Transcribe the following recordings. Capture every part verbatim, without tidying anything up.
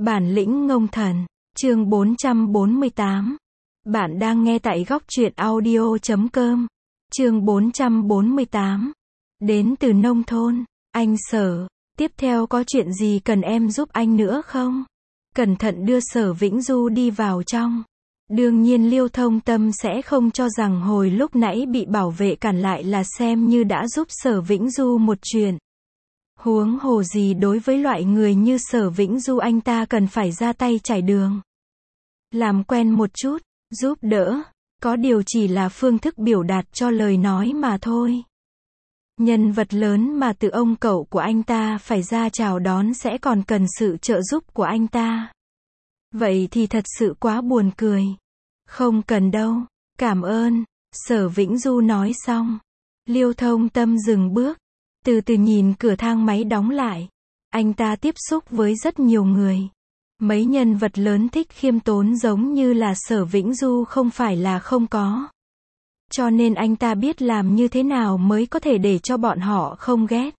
Bản lĩnh ngông thần, chương bốn trăm bốn mươi tám. Bạn đang nghe tại góc truyện audio chấm com. Chương bốn trăm bốn mươi tám. Đến từ nông thôn, anh Sở, tiếp theo có chuyện gì cần em giúp anh nữa không? Cẩn thận đưa Sở Vĩnh Du đi vào trong. Đương nhiên Liêu Thông Tâm sẽ không cho rằng hồi lúc nãy bị bảo vệ cản lại là xem như đã giúp Sở Vĩnh Du một chuyện. Huống hồ gì đối với loại người như Sở Vĩnh Du anh ta cần phải ra tay trải đường. Làm quen một chút, giúp đỡ, có điều chỉ là phương thức biểu đạt cho lời nói mà thôi. Nhân vật lớn mà từ ông cậu của anh ta phải ra chào đón sẽ còn cần sự trợ giúp của anh ta. Vậy thì thật sự quá buồn cười. Không cần đâu, cảm ơn, Sở Vĩnh Du nói xong. Liêu Thông Tâm dừng bước, từ từ nhìn cửa thang máy đóng lại. Anh ta tiếp xúc với rất nhiều người. Mấy nhân vật lớn thích khiêm tốn giống như là Sở Vĩnh Du không phải là không có. Cho nên anh ta biết làm như thế nào mới có thể để cho bọn họ không ghét.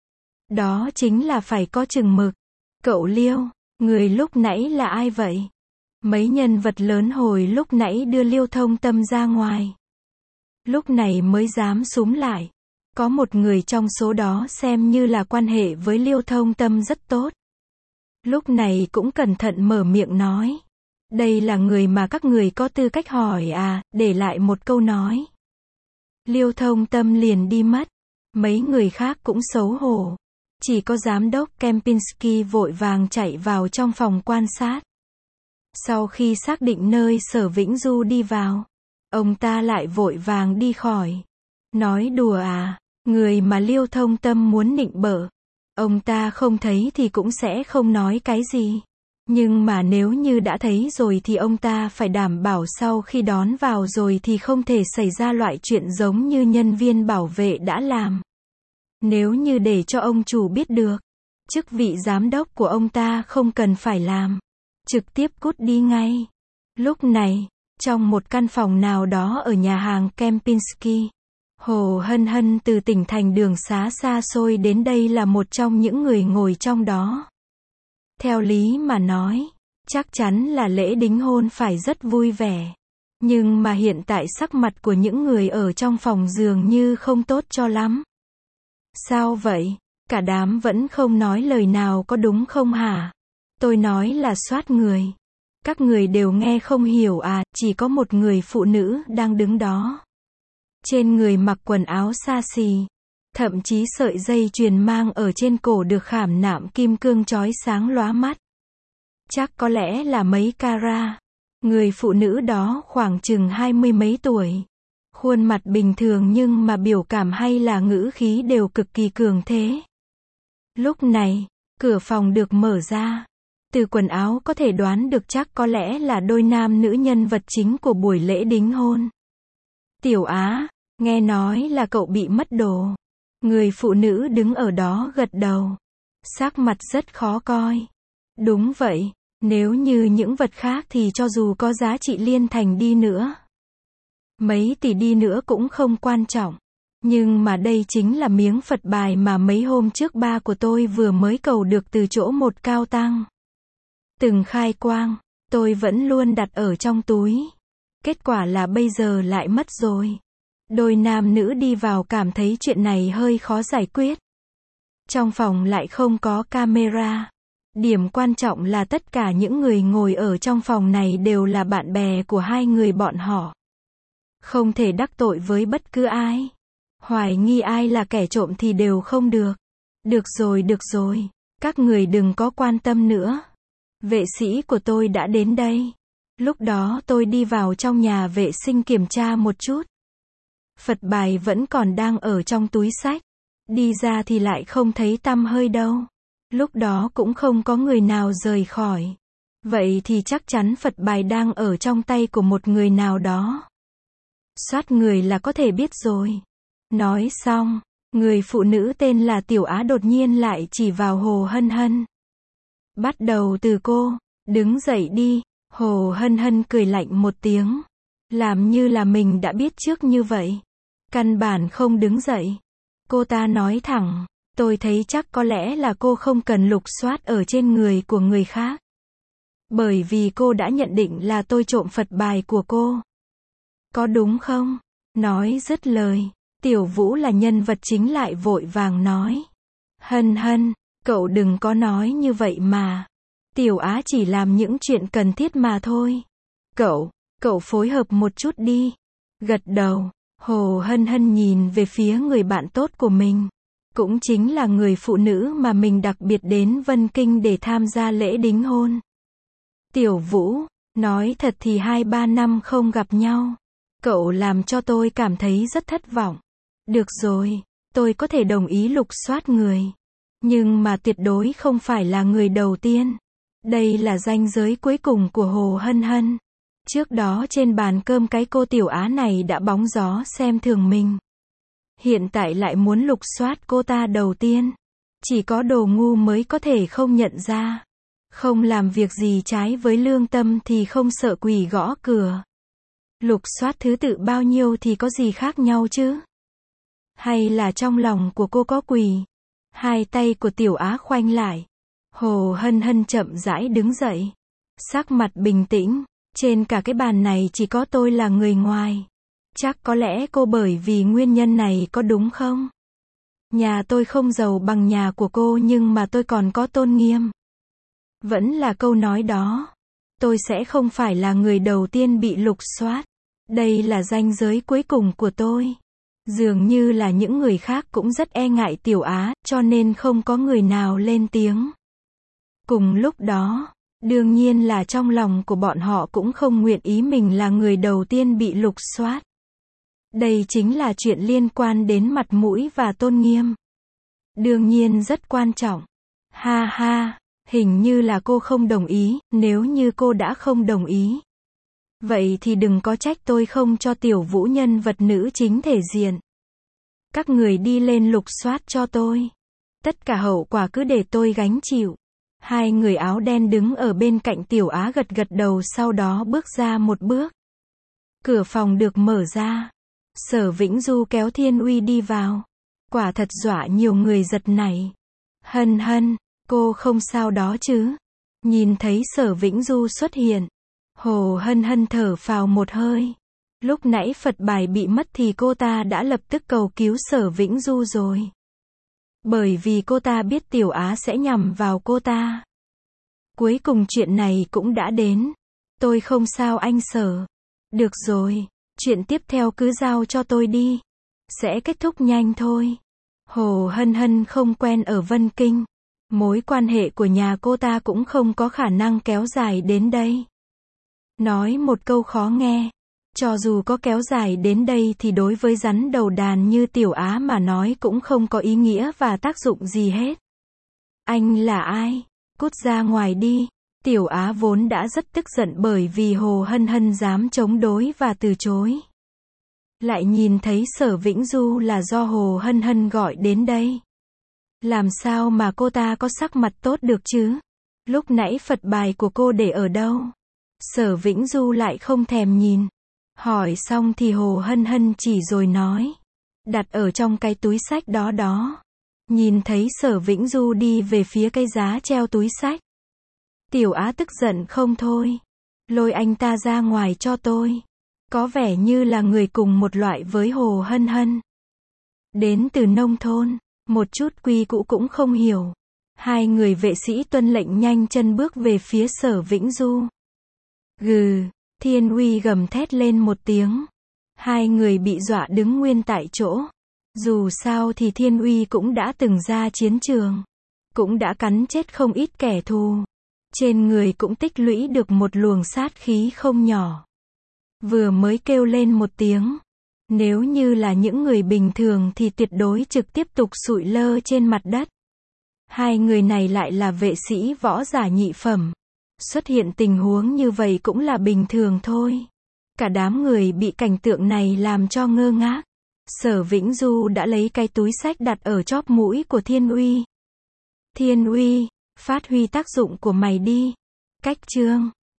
Đó chính là phải có chừng mực. Cậu Liêu, người lúc nãy là ai vậy? Mấy nhân vật lớn hồi lúc nãy đưa Liêu Thông Tâm ra ngoài. Lúc này mới dám súm lại. Có một người trong số đó xem như là quan hệ với Liêu Thông Tâm rất tốt. Lúc này cũng cẩn thận mở miệng nói. Đây là người mà các người có tư cách hỏi à, để lại một câu nói. Liêu Thông Tâm liền đi mất. Mấy người khác cũng xấu hổ. Chỉ có giám đốc Kempinski vội vàng chạy vào trong phòng quan sát. Sau khi xác định nơi Sở Vĩnh Du đi vào, ông ta lại vội vàng đi khỏi. Nói đùa à, người mà Liêu Thông Tâm muốn nịnh bợ, ông ta không thấy thì cũng sẽ không nói cái gì. Nhưng mà nếu như đã thấy rồi thì ông ta phải đảm bảo sau khi đón vào rồi thì không thể xảy ra loại chuyện giống như nhân viên bảo vệ đã làm. Nếu như để cho ông chủ biết được, chức vị giám đốc của ông ta không cần phải làm, trực tiếp cút đi ngay. Lúc này, trong một căn phòng nào đó ở nhà hàng Kempinski, Hồ Hân Hân từ tỉnh thành đường xá xa xôi đến đây là một trong những người ngồi trong đó. Theo lý mà nói, chắc chắn là lễ đính hôn phải rất vui vẻ. Nhưng mà hiện tại sắc mặt của những người ở trong phòng dường như không tốt cho lắm. Sao vậy? Cả đám vẫn không nói lời nào có đúng không hả? Tôi nói là soát người. Các người đều nghe không hiểu à, chỉ có một người phụ nữ đang đứng đó. Trên người mặc quần áo xa xỉ. Thậm chí sợi dây chuyền mang ở trên cổ được khảm nạm kim cương chói sáng lóa mắt. Chắc có lẽ là mấy carat. Người phụ nữ đó khoảng chừng hai mươi mấy tuổi. Khuôn mặt bình thường nhưng mà biểu cảm hay là ngữ khí đều cực kỳ cường thế. Lúc này, cửa phòng được mở ra. Từ quần áo có thể đoán được chắc có lẽ là đôi nam nữ nhân vật chính của buổi lễ đính hôn. Tiểu Á, nghe nói là cậu bị mất đồ. Người phụ nữ đứng ở đó gật đầu. Sắc mặt rất khó coi. Đúng vậy, nếu như những vật khác thì cho dù có giá trị liên thành đi nữa, mấy tỷ đi nữa cũng không quan trọng. Nhưng mà đây chính là miếng Phật bài mà mấy hôm trước ba của tôi vừa mới cầu được từ chỗ một cao tăng. Từng khai quang, tôi vẫn luôn đặt ở trong túi. Kết quả là bây giờ lại mất rồi. Đôi nam nữ đi vào cảm thấy chuyện này hơi khó giải quyết. Trong phòng lại không có camera. Điểm quan trọng là tất cả những người ngồi ở trong phòng này đều là bạn bè của hai người bọn họ. Không thể đắc tội với bất cứ ai. Hoài nghi ai là kẻ trộm thì đều không được. Được rồi, được rồi. Các người đừng có quan tâm nữa. Vệ sĩ của tôi đã đến đây. Lúc đó tôi đi vào trong nhà vệ sinh kiểm tra một chút. Phật bài vẫn còn đang ở trong túi xách. Đi ra thì lại không thấy tăm hơi đâu. Lúc đó cũng không có người nào rời khỏi. Vậy thì chắc chắn Phật bài đang ở trong tay của một người nào đó. Soát người là có thể biết rồi. Nói xong, người phụ nữ tên là Tiểu Á đột nhiên lại chỉ vào Hồ Hân Hân. Bắt đầu từ cô, đứng dậy đi. Hồ Hân Hân cười lạnh một tiếng. Làm như là mình đã biết trước như vậy. Căn bản không đứng dậy. Cô ta nói thẳng, tôi thấy chắc có lẽ là cô không cần lục soát ở trên người của người khác. Bởi vì cô đã nhận định là tôi trộm Phật bài của cô. Có đúng không? Nói dứt lời, Tiểu Vũ là nhân vật chính lại vội vàng nói. Hân hân, cậu đừng có nói như vậy mà. Tiểu Á chỉ làm những chuyện cần thiết mà thôi. Cậu, cậu phối hợp một chút đi. Gật đầu, Hồ Hân Hân nhìn về phía người bạn tốt của mình. Cũng chính là người phụ nữ mà mình đặc biệt đến Vân Kinh để tham gia lễ đính hôn. Tiểu Vũ, nói thật thì hai ba năm không gặp nhau. Cậu làm cho tôi cảm thấy rất thất vọng. Được rồi, tôi có thể đồng ý lục soát người. Nhưng mà tuyệt đối không phải là người đầu tiên. Đây là ranh giới cuối cùng của Hồ Hân Hân. Trước đó trên bàn cơm cái cô Tiểu Á này đã bóng gió xem thường mình. Hiện tại lại muốn lục soát cô ta đầu tiên. Chỉ có đồ ngu mới có thể không nhận ra. Không làm việc gì trái với lương tâm thì không sợ quỷ gõ cửa. Lục soát thứ tự bao nhiêu thì có gì khác nhau chứ? Hay là trong lòng của cô có quỷ? Hai tay của Tiểu Á khoanh lại. Hồ Hân Hân chậm rãi đứng dậy. Sắc mặt bình tĩnh. Trên cả cái bàn này chỉ có tôi là người ngoài. Chắc có lẽ cô bởi vì nguyên nhân này có đúng không? Nhà tôi không giàu bằng nhà của cô nhưng mà tôi còn có tôn nghiêm. Vẫn là câu nói đó. Tôi sẽ không phải là người đầu tiên bị lục soát. Đây là ranh giới cuối cùng của tôi. Dường như là những người khác cũng rất e ngại Tiểu Á, cho nên không có người nào lên tiếng. Cùng lúc đó, đương nhiên là trong lòng của bọn họ cũng không nguyện ý mình là người đầu tiên bị lục soát. Đây chính là chuyện liên quan đến mặt mũi và tôn nghiêm. Đương nhiên rất quan trọng. Ha ha, hình như là cô không đồng ý, nếu như cô đã không đồng ý. Vậy thì đừng có trách tôi không cho Tiểu Vũ nhân vật nữ chính thể diện. Các người đi lên lục soát cho tôi. Tất cả hậu quả cứ để tôi gánh chịu. Hai người áo đen đứng ở bên cạnh Tiểu Á gật gật đầu sau đó bước ra một bước. Cửa phòng được mở ra. Sở Vĩnh Du kéo Thiên Uy đi vào. Quả thật dọa nhiều người giật nảy. Hân Hân, cô không sao đó chứ? Nhìn thấy Sở Vĩnh Du xuất hiện. Hồ Hân Hân thở phào một hơi. Lúc nãy Phật bài bị mất thì cô ta đã lập tức cầu cứu Sở Vĩnh Du rồi. Bởi vì cô ta biết Tiểu Á sẽ nhằm vào cô ta. Cuối cùng chuyện này cũng đã đến. Tôi không sao anh Sở. Được rồi, chuyện tiếp theo cứ giao cho tôi đi. Sẽ kết thúc nhanh thôi. Hồ Hân Hân không quen ở Vân Kinh. Mối quan hệ của nhà cô ta cũng không có khả năng kéo dài đến đây. Nói một câu khó nghe. Cho dù có kéo dài đến đây thì đối với rắn đầu đàn như Tiểu Á mà nói cũng không có ý nghĩa và tác dụng gì hết. Anh là ai? Cút ra ngoài đi. Tiểu Á vốn đã rất tức giận bởi vì Hồ Hân Hân dám chống đối và từ chối. Lại nhìn thấy Sở Vĩnh Du là do Hồ Hân Hân gọi đến đây. Làm sao mà cô ta có sắc mặt tốt được chứ? Lúc nãy Phật bài của cô để ở đâu? Sở Vĩnh Du lại không thèm nhìn. Hỏi xong thì Hồ Hân Hân chỉ rồi nói. Đặt ở trong cái túi sách đó đó. Nhìn thấy Sở Vĩnh Du đi về phía cái giá treo túi sách. Tiểu Á tức giận không thôi. Lôi anh ta ra ngoài cho tôi. Có vẻ như là người cùng một loại với Hồ Hân Hân. Đến từ nông thôn. Một chút quy củ cũng không hiểu. Hai người vệ sĩ tuân lệnh nhanh chân bước về phía Sở Vĩnh Du. Gừ, Thiên Uy gầm thét lên một tiếng. Hai người bị dọa đứng nguyên tại chỗ. Dù sao thì Thiên Uy cũng đã từng ra chiến trường. Cũng đã cắn chết không ít kẻ thù. Trên người cũng tích lũy được một luồng sát khí không nhỏ. Vừa mới kêu lên một tiếng. Nếu như là những người bình thường thì tuyệt đối trực tiếp tục sụi lơ trên mặt đất. Hai người này lại là vệ sĩ võ giả nhị phẩm. Xuất hiện tình huống như vậy cũng là bình thường thôi. Cả đám người bị cảnh tượng này làm cho ngơ ngác. Sở Vĩnh Du đã lấy cái túi sách đặt ở chóp mũi của Thiên Uy. Thiên Uy, phát huy tác dụng của mày đi. Cách chương